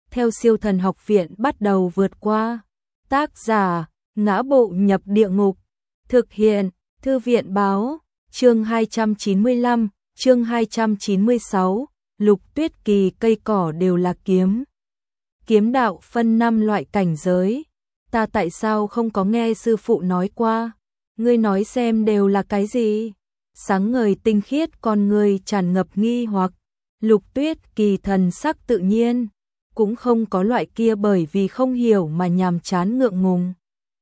theo Siêu Thần Học Viện bắt đầu vượt qua. Tác giả: Ngã Bộ Nhập Địa Ngục. Thực hiện: Thư viện báo. Chương 295, chương 296, Lục Tuyết Kỳ. Cây cỏ đều là kiếm. Kiếm đạo phân 5 loại cảnh giới. Ta tại sao không có nghe sư phụ nói qua? Ngươi nói xem đều là cái gì? Sáng ngời tinh khiết con người tràn ngập nghi hoặc. Lục Tuyết Kỳ thần sắc tự nhiên, cũng không có loại kia bởi vì không hiểu mà nhàm chán ngượng ngùng,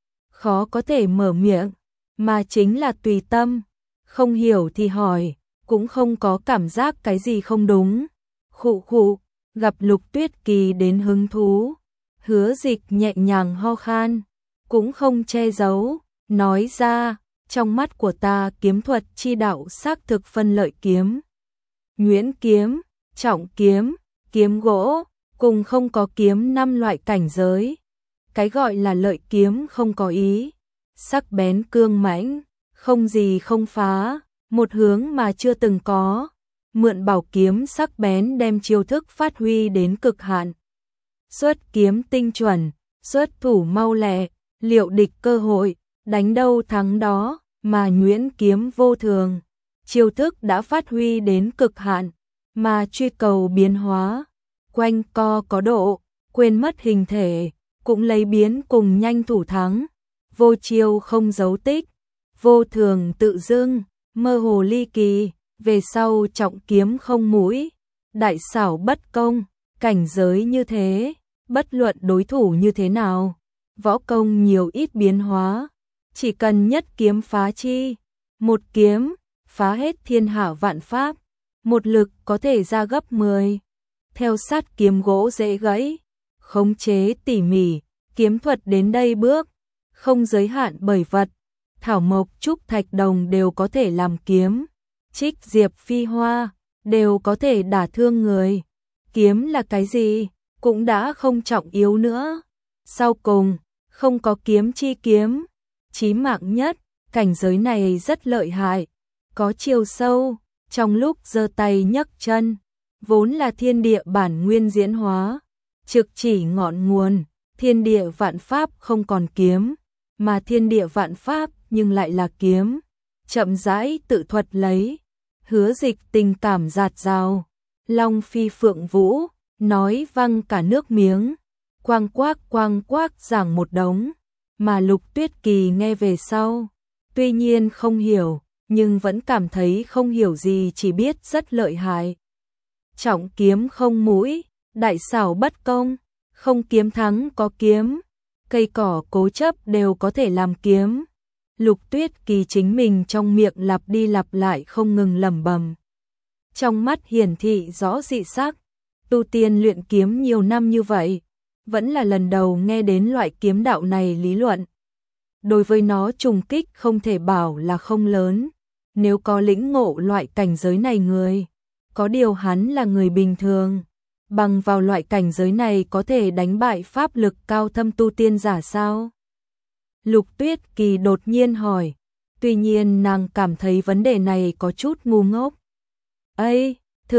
khó có thể mở miệng, mà chính là tùy tâm, không hiểu thì hỏi, cũng không có cảm giác cái gì không đúng. Khụ khụ, gặp Lục Tuyết Kỳ đến hứng thú, Hứa Dịch nhẹ nhàng ho khan, cũng không che giấu, nói ra, trong mắt của ta kiếm thuật chi đạo xác thực phân lợi kiếm, nhuyễn kiếm, trọng kiếm, kiếm gỗ, cùng không có kiếm 5 loại cảnh giới. Cái gọi là lợi kiếm không có ý, sắc bén cương mãnh, không gì không phá, một hướng mà chưa từng có. Mượn bảo kiếm sắc bén đem chiêu thức phát huy đến cực hạn. Xuất kiếm tinh chuẩn, xuất thủ mau lẹ, liệu địch cơ hội, đánh đâu thắng đó, mà nhuyễn kiếm vô thường. Chiêu thức đã phát huy đến cực hạn, mà truy cầu biến hóa, quanh co có độ, quên mất hình thể, cũng lấy biến cùng nhanh thủ thắng. Vô chiêu không dấu tích, vô thường tự dưng, mơ hồ ly kỳ, về sau trọng kiếm không mũi, đại xảo bất công, cảnh giới như thế, bất luận đối thủ như thế nào, võ công nhiều ít biến hóa, chỉ cần nhất kiếm phá chi, một kiếm, phá hết thiên hạ vạn pháp, một lực có thể ra gấp 10. Theo sát kiếm gỗ dễ gãy, khống chế tỉ mỉ, kiếm thuật đến đây bước, không giới hạn bởi vật, thảo mộc trúc thạch đồng đều có thể làm kiếm, trích diệp phi hoa, đều có thể đả thương người. Kiếm là cái gì, cũng đã không trọng yếu nữa. Sau cùng, không có kiếm chi kiếm, chí mạng nhất, cảnh giới này rất lợi hại, có chiều sâu, trong lúc giơ tay nhấc chân, vốn là thiên địa bản nguyên diễn hóa, trực chỉ ngọn nguồn, thiên địa vạn pháp không còn kiếm, mà thiên địa vạn pháp nhưng lại là kiếm. Chậm rãi tự thuật lấy, Hứa Dịch tình cảm dạt dào, long phi phượng vũ, nói văng cả nước miếng, quang quác giảng một đống, mà Lục Tuyết Kỳ nghe về sau, tuy nhiên không hiểu, nhưng vẫn cảm thấy không hiểu gì, chỉ biết rất lợi hại. Trọng kiếm không mũi, đại xảo bất công, không kiếm thắng có kiếm, cây cỏ cố chấp đều có thể làm kiếm. Lục Tuyết Kỳ chính mình trong miệng lặp đi lặp lại không ngừng lẩm bẩm. Trong mắt hiển thị rõ dị sắc, tu tiên luyện kiếm nhiều năm như vậy, vẫn là lần đầu nghe đến loại kiếm đạo này lý luận. Đối với nó trùng kích không thể bảo là không lớn, nếu có lĩnh ngộ loại cảnh giới này người, có điều hắn là người bình thường, bằng vào loại cảnh giới này có thể đánh bại pháp lực cao thâm tu tiên giả sao? Lục Tuyết Kỳ đột nhiên hỏi, tuy nhiên nàng cảm thấy vấn đề này có chút ngu ngốc. Ây,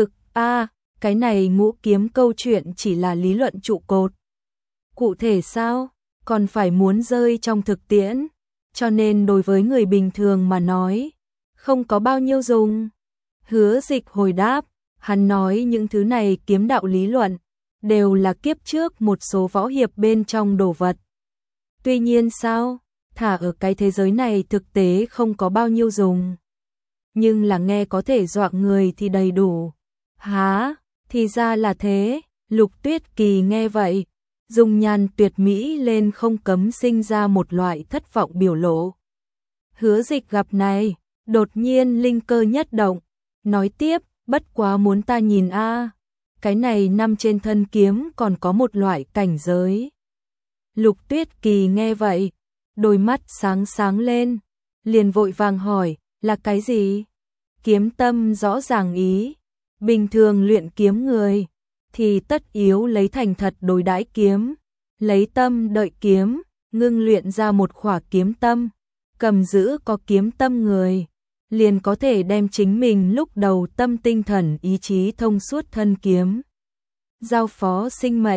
cái này ngũ kiếm câu chuyện chỉ là lý luận trụ cột. Cụ thể sao, còn phải muốn rơi trong thực tiễn, cho nên đối với người bình thường mà nói, không có bao nhiêu dùng. Hứa Dịch hồi đáp, hắn nói những thứ này kiếm đạo lý luận, đều là kiếp trước một số võ hiệp bên trong đồ vật. Tuy nhiên sao, thả ở cái thế giới này thực tế không có bao nhiêu dùng. Nhưng là nghe có thể dọa người thì đầy đủ. Hả, thì ra là thế. Lục Tuyết Kỳ nghe vậy, dung nhan tuyệt mỹ lên không cấm sinh ra một loại thất vọng biểu lộ. Hứa Dịch gặp này, đột nhiên linh cơ nhất động, nói tiếp, bất quá muốn ta nhìn cái này nằm trên thân kiếm còn có một loại cảnh giới. Lục Tuyết Kỳ nghe vậy, đôi mắt sáng sáng lên, liền vội vàng hỏi, là cái gì? Kiếm tâm rõ ràng ý, bình thường luyện kiếm người, thì tất yếu lấy thành thật đối đãi kiếm, lấy tâm đợi kiếm, ngưng luyện ra một khỏa kiếm tâm, cầm giữ có kiếm tâm người, liền có thể đem chính mình lúc đầu tâm tinh thần ý chí thông suốt thân kiếm. Giao phó sinh mệnh,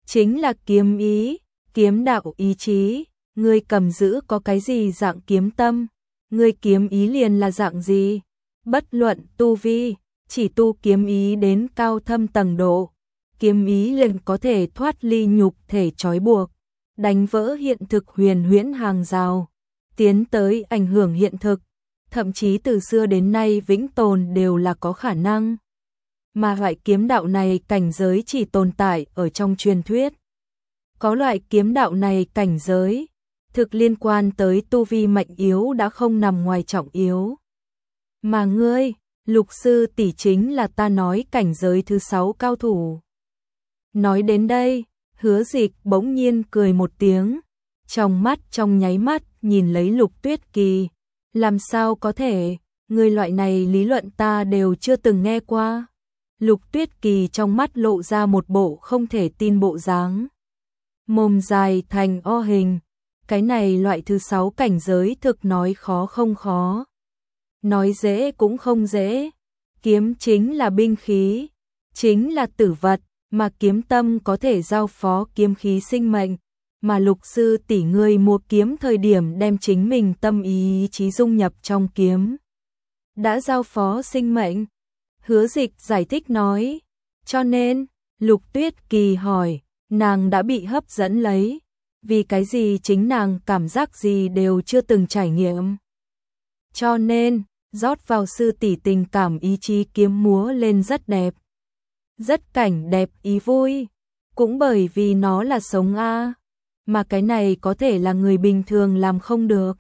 chính là kiếm ý, kiếm đạo ý chí, ngươi cầm giữ có cái gì dạng kiếm tâm, ngươi kiếm ý liền là dạng gì, bất luận tu vi, chỉ tu kiếm ý đến cao thâm tầng độ, kiếm ý liền có thể thoát ly nhục thể trói buộc, đánh vỡ hiện thực huyền huyễn hàng rào, tiến tới ảnh hưởng hiện thực, thậm chí từ xưa đến nay vĩnh tồn đều là có khả năng. Mà loại kiếm đạo này cảnh giới chỉ tồn tại ở trong truyền thuyết. Có loại kiếm đạo này cảnh giới, thực liên quan tới tu vi mạnh yếu đã không nằm ngoài trọng yếu. Mà ngươi, Lục sư tỷ chính là ta nói cảnh giới thứ 6 cao thủ. Nói đến đây, Hứa Dịch bỗng nhiên cười một tiếng, trong mắt trong nháy mắt nhìn lấy Lục Tuyết Kỳ, làm sao có thể, người loại này lý luận ta đều chưa từng nghe qua. Lục Tuyết Kỳ trong mắt lộ ra một bộ không thể tin bộ dáng. Mồm dài thành O hình, cái này loại thứ 6 cảnh giới thực nói khó không khó. Nói dễ cũng không dễ, kiếm chính là binh khí, chính là tử vật, mà kiếm tâm có thể giao phó kiếm khí sinh mệnh, mà Lục sư tỷ ngươi mua kiếm thời điểm đem chính mình tâm ý chí dung nhập trong kiếm. Đã giao phó sinh mệnh. Hứa Dịch giải thích nói, cho nên, Lục Tuyết Kỳ hỏi, nàng đã bị hấp dẫn lấy, vì cái gì chính nàng cảm giác gì đều chưa từng trải nghiệm. Cho nên, rót vào sư tỷ tình cảm ý chí kiếm múa lên rất đẹp. Rất cảnh đẹp ý vui, cũng bởi vì nó là sống a, mà cái này có thể là người bình thường làm không được.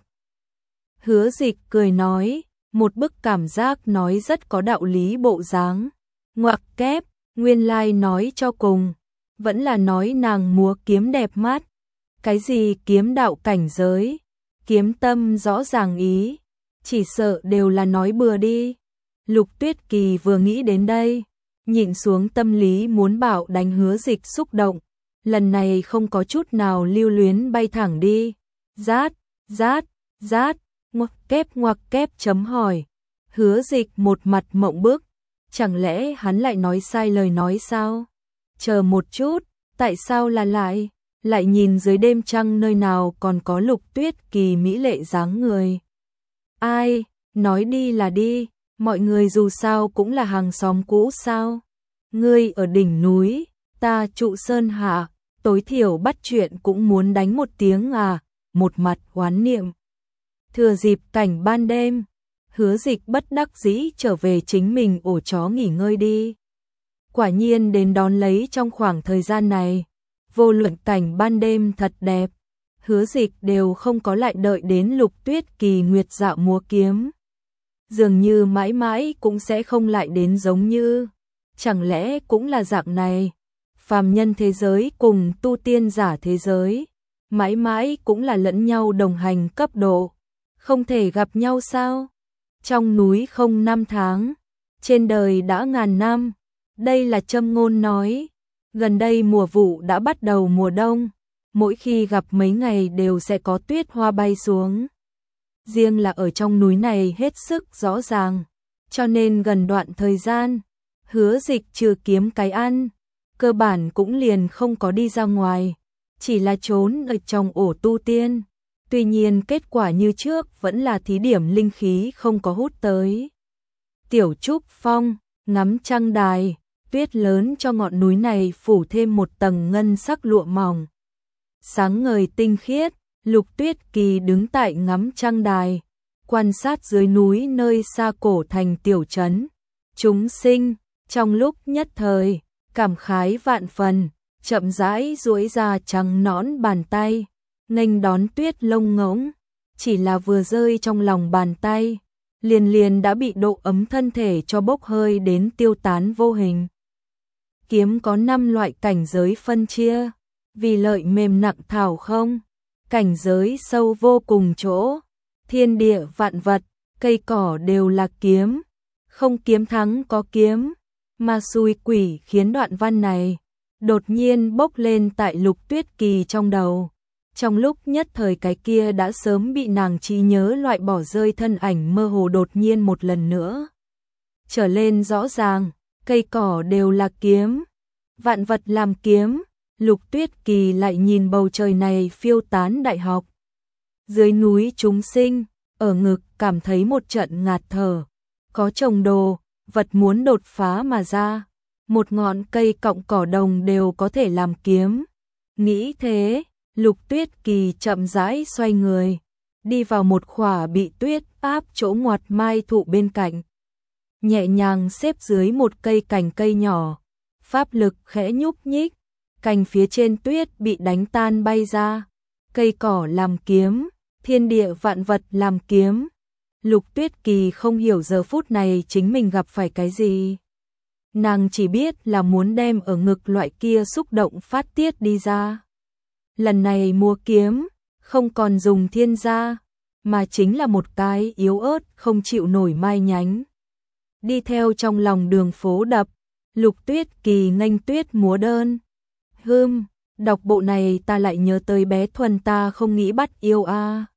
Hứa Dịch cười nói, một bức cảm giác nói rất có đạo lý bộ dáng. Ngoặc kép, nguyên lai nói cho cùng, vẫn là nói nàng múa kiếm đẹp mắt. Cái gì kiếm đạo cảnh giới, kiếm tâm rõ ràng ý, chỉ sợ đều là nói bừa đi. Lục Tuyết Kỳ vừa nghĩ đến đây, nhịn xuống tâm lý muốn bảo đánh Hứa Dịch xúc động, lần này không có chút nào lưu luyến bay thẳng đi. Rát, rát, rát, ngoặc kép chấm hỏi. Hứa Dịch một mặt mộng bức, chẳng lẽ hắn lại nói sai lời nói sao? Chờ một chút, tại sao là lại nhìn dưới đêm trăng nơi nào còn có Lục Tuyết Kỳ mỹ lệ dáng người. Ai, nói đi là đi, mọi người dù sao cũng là hàng xóm cũ sao? Ngươi ở đỉnh núi, ta trụ sơn hạ, tối thiểu bắt chuyện cũng muốn đánh một tiếng à, một mặt oán niệm. Thừa dịp cảnh ban đêm, Hứa Dịch bất đắc dĩ trở về chính mình ổ chó nghỉ ngơi đi. Quả nhiên đến đón lấy trong khoảng thời gian này, vô luận cảnh ban đêm thật đẹp, Hứa Dịch đều không có lại đợi đến Lục Tuyết Kỳ nguyệt dạo múa kiếm. Dường như mãi mãi cũng sẽ không lại đến giống như, chẳng lẽ cũng là dạng này, phàm nhân thế giới cùng tu tiên giả thế giới, mãi mãi cũng là lẫn nhau đồng hành cấp độ, không thể gặp nhau sao? Trong núi không năm tháng, trên đời đã ngàn năm, đây là châm ngôn nói. Gần đây mùa vụ đã bắt đầu mùa đông, mỗi khi gặp mấy ngày đều sẽ có tuyết hoa bay xuống. Riêng là ở trong núi này hết sức rõ ràng, cho nên gần đoạn thời gian, Hứa Dịch trừ kiếm cái ăn, cơ bản cũng liền không có đi ra ngoài, chỉ là trốn ở trong ổ tu tiên. Tuy nhiên kết quả như trước vẫn là thí điểm linh khí không có hút tới. Tiểu Trúc Phong, ngắm trăng đài, tuyết lớn cho ngọn núi này phủ thêm một tầng ngân sắc lụa mỏng. Sáng ngời tinh khiết, Lục Tuyết Kỳ đứng tại ngắm trăng đài, quan sát dưới núi nơi xa cổ thành tiểu trấn. Chúng sinh, trong lúc nhất thời, cảm khái vạn phần, chậm rãi duỗi ra trắng nõn bàn tay, nghênh đón tuyết lông ngỗng, chỉ là vừa rơi trong lòng bàn tay, liền đã bị độ ấm thân thể cho bốc hơi đến tiêu tán vô hình. Kiếm có 5 loại cảnh giới phân chia, vì lợi mềm nặng thảo không, cảnh giới sâu vô cùng chỗ, thiên địa vạn vật, cây cỏ đều là kiếm, không kiếm thắng có kiếm, mà xui quỷ khiến đoạn văn này đột nhiên bốc lên tại Lục Tuyết Kỳ trong đầu. Trong lúc nhất thời cái kia đã sớm bị nàng trí nhớ loại bỏ rơi thân ảnh mơ hồ đột nhiên một lần nữa trở lên rõ ràng, cây cỏ đều là kiếm, vạn vật làm kiếm, Lục Tuyết Kỳ lại nhìn bầu trời này phiêu tán đại học. Dưới núi chúng sinh, ở ngực cảm thấy một trận ngạt thở. Có trồng đồ, vật muốn đột phá mà ra. Một ngọn cây cọng cỏ đồng đều có thể làm kiếm. Nghĩ thế, Lục Tuyết Kỳ chậm rãi xoay người, đi vào một khỏa bị tuyết áp chỗ ngoặt mai thụ bên cạnh. Nhẹ nhàng xếp dưới một cây cành cây nhỏ, pháp lực khẽ nhúc nhích, cành phía trên tuyết bị đánh tan bay ra. Cây cỏ làm kiếm, thiên địa vạn vật làm kiếm. Lục Tuyết Kỳ không hiểu giờ phút này chính mình gặp phải cái gì. Nàng chỉ biết là muốn đem ở ngực loại kia xúc động phát tiết đi ra. Lần này mua kiếm, không còn dùng thiên gia, mà chính là một cái yếu ớt không chịu nổi mai nhánh. Đi theo trong lòng đường phố đập, Lục Tuyết Kỳ nghênh tuyết múa đơn. Đọc bộ này ta lại nhớ tới bé Thuần ta không nghĩ bắt yêu a.